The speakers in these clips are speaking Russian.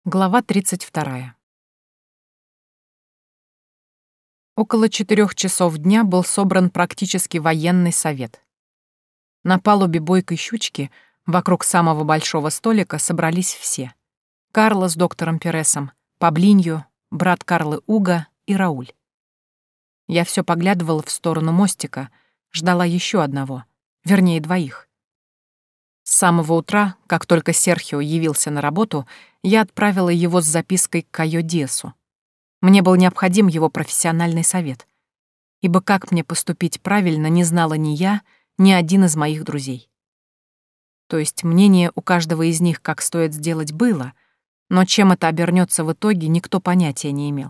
Глава 32. Около 4 часов дня был собран практически военный совет. На палубе бойкой щучки вокруг самого большого столика собрались все. Карла с доктором Пересом, Паблиньо, брат Карлы Уго и Рауль. Я все поглядывала в сторону мостика, ждала еще одного, вернее, двоих. С самого утра, как только Серхио явился на работу, я отправила его с запиской к Кайо Диасу. Мне был необходим его профессиональный совет, ибо как мне поступить правильно не знала ни я, ни один из моих друзей. То есть мнение у каждого из них, как стоит сделать, было, но чем это обернется в итоге, никто понятия не имел.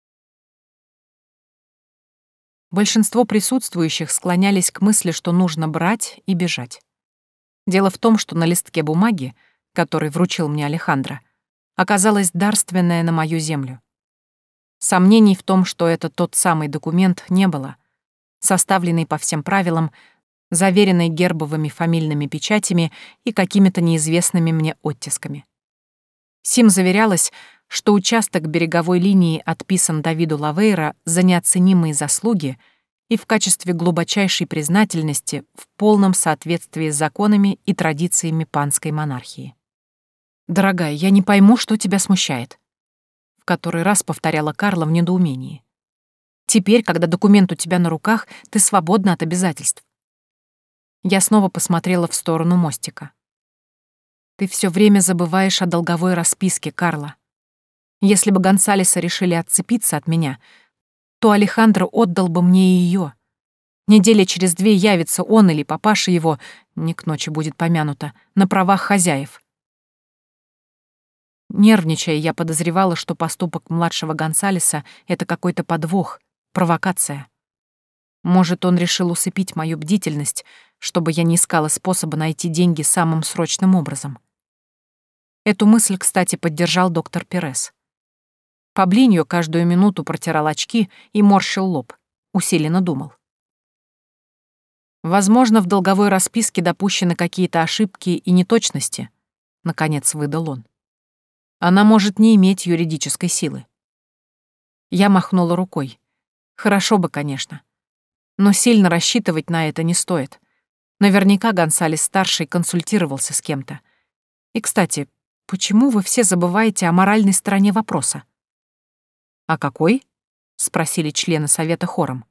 Большинство присутствующих склонялись к мысли, что нужно брать и бежать. Дело в том, что на листке бумаги, который вручил мне Алехандро, оказалась дарственная на мою землю. Сомнений в том, что это тот самый документ, не было. Составленный по всем правилам, заверенный гербовыми фамильными печатями и какими-то неизвестными мне оттисками. Сим заверялось, что участок береговой линии отписан Давиду Лавейра за неоценимые заслуги и в качестве глубочайшей признательности в полном соответствии с законами и традициями панской монархии. «Дорогая, я не пойму, что тебя смущает», — в который раз повторяла Карла в недоумении. «Теперь, когда документ у тебя на руках, ты свободна от обязательств». Я снова посмотрела в сторону мостика. «Ты все время забываешь о долговой расписке, Карла. Если бы Гонсалеса решили отцепиться от меня, то Алехандро отдал бы мне ее. Недели через 2 явится он или папаша его, не к ночи будет помянуто, на правах хозяев». Нервничая, я подозревала, что поступок младшего Гонсалеса — это какой-то подвох, провокация. Может, он решил усыпить мою бдительность, чтобы я не искала способа найти деньги самым срочным образом. Эту мысль, кстати, поддержал доктор Перес. Паблиньо каждую минуту протирал очки и морщил лоб, усиленно думал. «Возможно, в долговой расписке допущены какие-то ошибки и неточности», — наконец выдал он. «Она может не иметь юридической силы». Я махнула рукой. Хорошо бы, конечно. Но сильно рассчитывать на это не стоит. Наверняка Гонсалес-старший консультировался с кем-то. И, кстати, почему вы все забываете о моральной стороне вопроса? «А какой?» — спросили члены совета хором.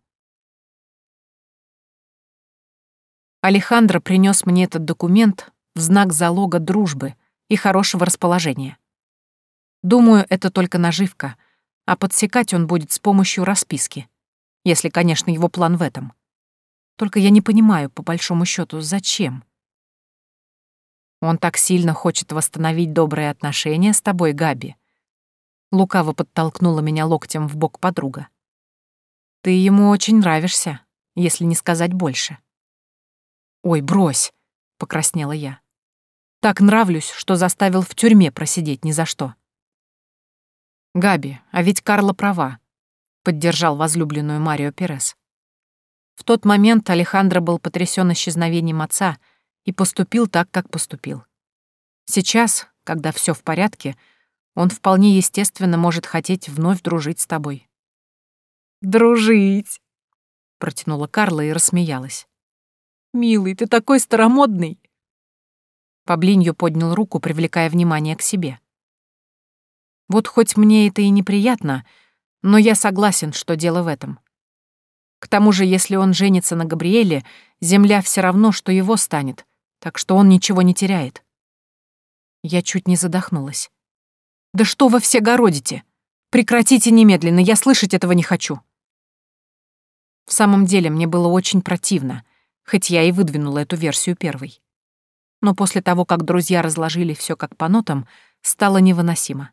Алехандро принес мне этот документ в знак залога дружбы и хорошего расположения. Думаю, это только наживка, а подсекать он будет с помощью расписки, если, конечно, его план в этом. Только я не понимаю, по большому счету, зачем? Он так сильно хочет восстановить добрые отношения с тобой, Габи. Лукаво подтолкнула меня локтем в бок подруга. Ты ему очень нравишься, если не сказать больше. Ой, брось, покраснела я. Так нравлюсь, что заставил в тюрьме просидеть ни за что. Габи, а ведь Карла права, поддержал возлюбленную Марио Перес. В тот момент Алехандро был потрясен исчезновением отца и поступил так, как поступил. Сейчас, когда все в порядке, он вполне естественно может хотеть вновь дружить с тобой. «Дружить!» — протянула Карла и рассмеялась. «Милый, ты такой старомодный!» Паблиньо поднял руку, привлекая внимание к себе. «Вот хоть мне это и неприятно, но я согласен, что дело в этом. К тому же, если он женится на Габриэле, земля все равно, что его станет, так что он ничего не теряет». Я чуть не задохнулась. «Да что вы все городите? Прекратите немедленно, я слышать этого не хочу». В самом деле, мне было очень противно, хоть я и выдвинула эту версию первой. Но после того, как друзья разложили все как по нотам, стало невыносимо.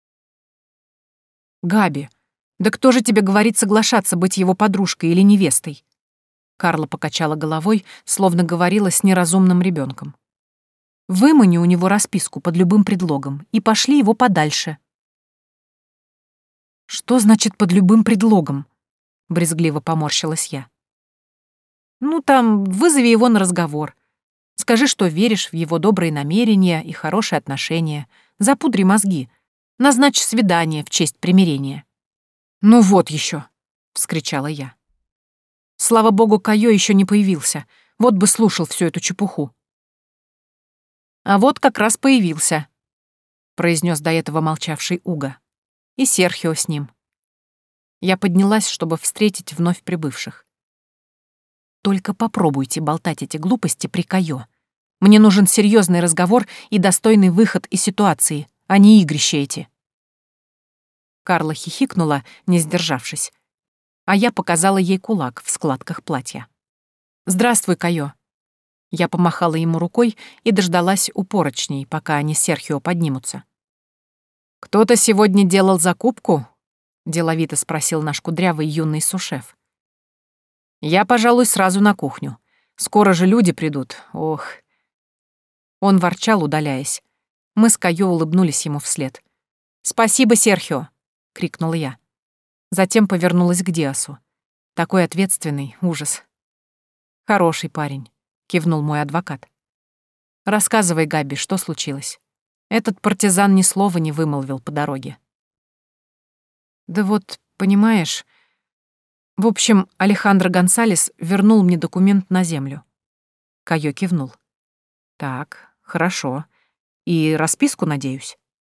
«Габи, да кто же тебе говорит соглашаться быть его подружкой или невестой?» Карла покачала головой, словно говорила с неразумным ребенком. «Вымани у него расписку под любым предлогом и пошли его подальше». «Что значит под любым предлогом?» — брезгливо поморщилась я. «Ну, там, вызови его на разговор. Скажи, что веришь в его добрые намерения и хорошие отношения. Запудри мозги. Назначь свидание в честь примирения». «Ну вот еще», — вскричала я. Слава богу, Кайо еще не появился. Вот бы слушал всю эту чепуху. «А вот как раз появился», — произнес до этого молчавший Уга. «И Серхио с ним». Я поднялась, чтобы встретить вновь прибывших. «Только попробуйте болтать эти глупости при Кайо. Мне нужен серьезный разговор и достойный выход из ситуации, а не игрища эти». Карла хихикнула, не сдержавшись, а я показала ей кулак в складках платья. «Здравствуй, Кайо». Я помахала ему рукой и дождалась у поручней, пока они с Серхио поднимутся. «Кто-то сегодня делал закупку?» — деловито спросил наш кудрявый юный сушеф. «Я, пожалуй, сразу на кухню. Скоро же люди придут. Ох». Он ворчал, удаляясь. Мы с Кайо улыбнулись ему вслед. «Спасибо, Серхио!» — крикнула я. Затем повернулась к Диасу. Такой ответственный, ужас. «Хороший парень», — кивнул мой адвокат. «Рассказывай, Габи, что случилось?» Этот партизан ни слова не вымолвил по дороге. «Да вот, понимаешь...» В общем, Алехандро Гонсалес вернул мне документ на землю. Кайо кивнул. «Так, хорошо. И расписку, надеюсь?»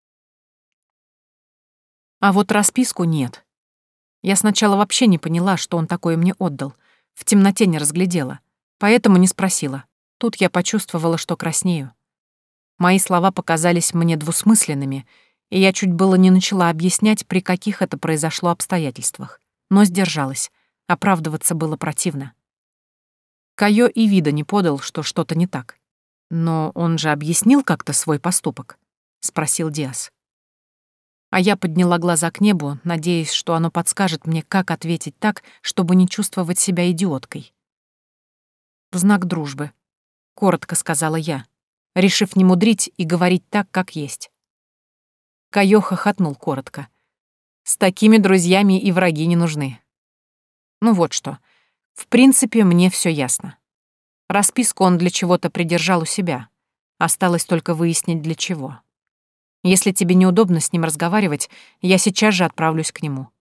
А вот расписку нет. Я сначала вообще не поняла, что он такое мне отдал. В темноте не разглядела. Поэтому не спросила. Тут я почувствовала, что краснею. Мои слова показались мне двусмысленными, и я чуть было не начала объяснять, при каких это произошло обстоятельствах. Но сдержалась. Оправдываться было противно. Кайо и вида не подал, что что-то не так. «Но он же объяснил как-то свой поступок?» — спросил Диас. А я подняла глаза к небу, надеясь, что оно подскажет мне, как ответить так, чтобы не чувствовать себя идиоткой. «В знак дружбы», — коротко сказала я, решив не мудрить и говорить так, как есть. Кайо хохотнул коротко. «С такими друзьями и враги не нужны». Ну вот что. В принципе, мне все ясно. Расписку он для чего-то придержал у себя. Осталось только выяснить, для чего. Если тебе неудобно с ним разговаривать, я сейчас же отправлюсь к нему».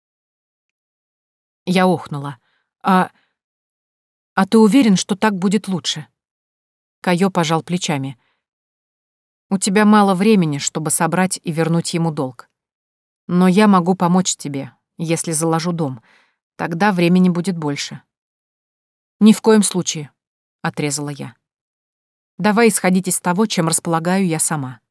Я охнула. «А ты уверен, что так будет лучше?» Кайо пожал плечами. «У тебя мало времени, чтобы собрать и вернуть ему долг. Но я могу помочь тебе, если заложу дом. Тогда времени будет больше». «Ни в коем случае», — отрезала я. «Давай исходить из того, чем располагаю я сама».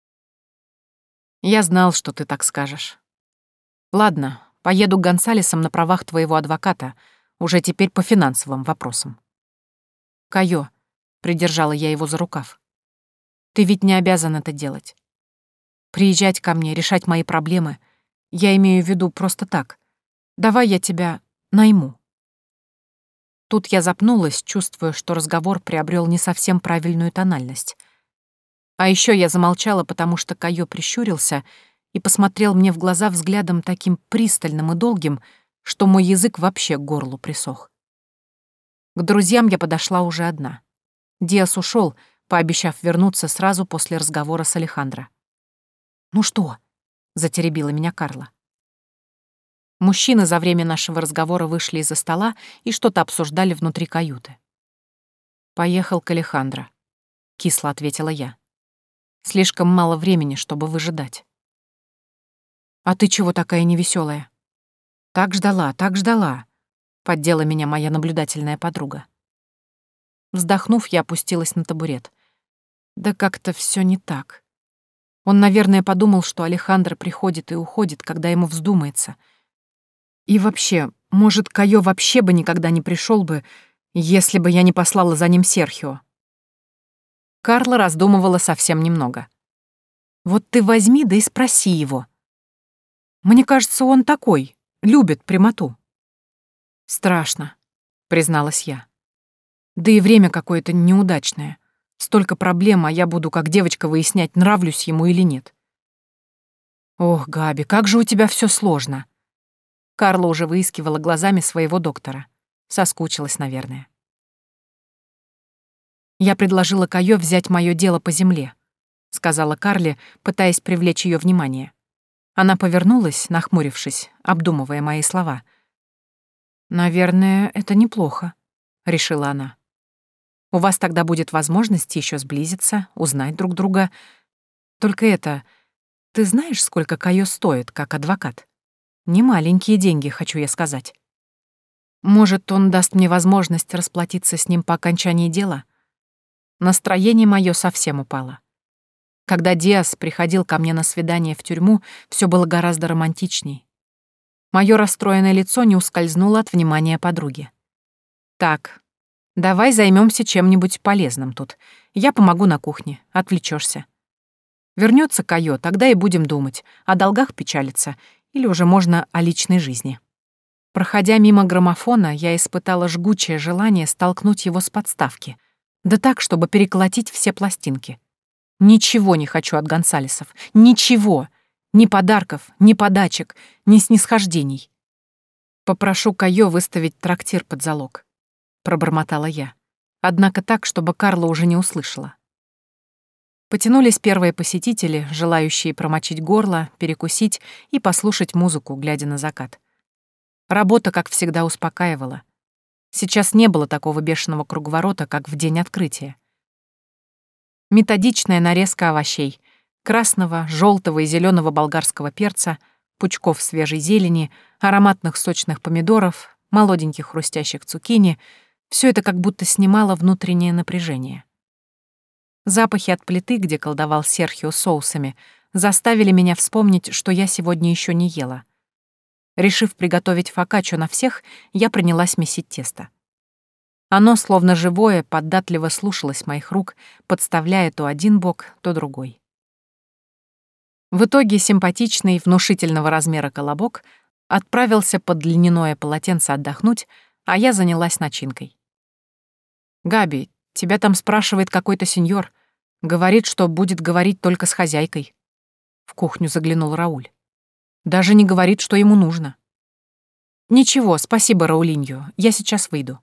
«Я знал, что ты так скажешь. Ладно, поеду к Гонсалесам на правах твоего адвоката, уже теперь по финансовым вопросам». «Кайо», — придержала я его за рукав, — «ты ведь не обязан это делать. Приезжать ко мне, решать мои проблемы. Я имею в виду просто так. Давай я тебя найму». Тут я запнулась, чувствуя, что разговор приобрел не совсем правильную тональность. А еще я замолчала, потому что Кайо прищурился и посмотрел мне в глаза взглядом таким пристальным и долгим, что мой язык вообще к горлу присох. К друзьям я подошла уже одна. Диас ушел, пообещав вернуться сразу после разговора с Алехандро. «Ну что?» — затеребила меня Карла. Мужчины за время нашего разговора вышли из-за стола и что-то обсуждали внутри каюты. «Поехал к Алехандро», — кисло ответила я. «Слишком мало времени, чтобы выжидать». «А ты чего такая невеселая? Так ждала», — поддела меня моя наблюдательная подруга. Вздохнув, я опустилась на табурет. Да как-то все не так. Он, наверное, подумал, что Алехандро приходит и уходит, когда ему вздумается. И вообще, может, Кайо вообще бы никогда не пришел бы, если бы я не послала за ним Серхио. Карла раздумывала совсем немного. «Вот ты возьми да и спроси его. Мне кажется, он такой, любит прямоту». «Страшно», — призналась я. «Да и время какое-то неудачное. Столько проблем, а я буду как девочка выяснять, нравлюсь ему или нет». «Ох, Габи, как же у тебя все сложно». Карла уже выискивала глазами своего доктора. Соскучилась, наверное. «Я предложила Кайо взять мое дело по земле», — сказала Карле, пытаясь привлечь ее внимание. Она повернулась, нахмурившись, обдумывая мои слова. «Наверное, это неплохо», — решила она. «У вас тогда будет возможность еще сблизиться, узнать друг друга. Только это... Ты знаешь, сколько Кайо стоит, как адвокат? Не маленькие деньги, хочу я сказать. Может, он даст мне возможность расплатиться с ним по окончании дела? Настроение мое совсем упало. Когда Диас приходил ко мне на свидание в тюрьму, все было гораздо романтичней. Мое расстроенное лицо не ускользнуло от внимания подруги. «Так, давай займемся чем-нибудь полезным тут. Я помогу на кухне, отвлечешься. Вернется Кайо, тогда и будем думать, о долгах печалиться, или уже можно о личной жизни». Проходя мимо граммофона, я испытала жгучее желание столкнуть его с подставки, да так, чтобы переколотить все пластинки. Ничего не хочу от Гонсалесов. Ничего. Ни подарков, ни подачек, ни снисхождений. «Попрошу Кайо выставить трактир под залог», — пробормотала я. Однако так, чтобы Карла уже не услышала. Потянулись первые посетители, желающие промочить горло, перекусить и послушать музыку, глядя на закат. Работа, как всегда, успокаивала. Сейчас не было такого бешеного круговорота, как в день открытия. Методичная нарезка овощей — красного, желтого и зеленого болгарского перца, пучков свежей зелени, ароматных сочных помидоров, молоденьких хрустящих цукини — все это как будто снимало внутреннее напряжение. Запахи от плиты, где колдовал Серхио соусами, заставили меня вспомнить, что я сегодня еще не ела. Решив приготовить фокаччо на всех, я принялась месить тесто. Оно, словно живое, податливо слушалось моих рук, подставляя то один бок, то другой. В итоге симпатичный, внушительного размера колобок отправился под льняное полотенце отдохнуть, а я занялась начинкой. «Габи, тебя там спрашивает какой-то сеньор. Говорит, что будет говорить только с хозяйкой». В кухню заглянул Рауль. Даже не говорит, что ему нужно. «Ничего, спасибо, Раулиньо, я сейчас выйду».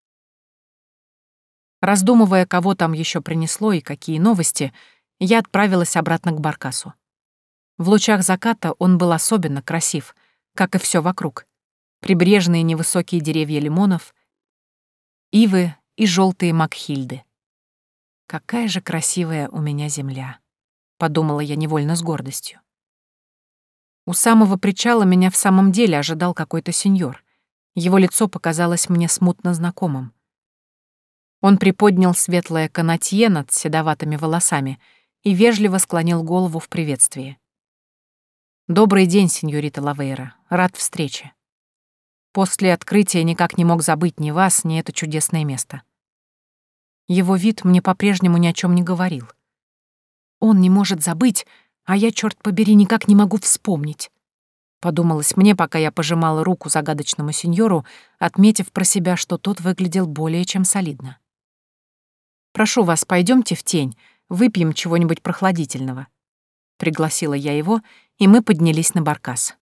Раздумывая, кого там еще принесло и какие новости, я отправилась обратно к баркасу. В лучах заката он был особенно красив, как и все вокруг. Прибрежные невысокие деревья лимонов, ивы и желтые макхильды. «Какая же красивая у меня земля», — подумала я невольно с гордостью. У самого причала меня в самом деле ожидал какой-то сеньор. Его лицо показалось мне смутно знакомым. Он приподнял светлое канатье над седоватыми волосами и вежливо склонил голову в приветствии. «Добрый день, сеньорита Лавейра. Рад встрече. После открытия никак не мог забыть ни вас, ни это чудесное место». Его вид мне по-прежнему ни о чем не говорил. Он не может забыть, а я, черт побери, никак не могу вспомнить. Подумалось мне, пока я пожимала руку загадочному сеньору, отметив про себя, что тот выглядел более чем солидно. «Прошу вас, пойдемте в тень, выпьем чего-нибудь прохладительного», — пригласила я его, и мы поднялись на баркас.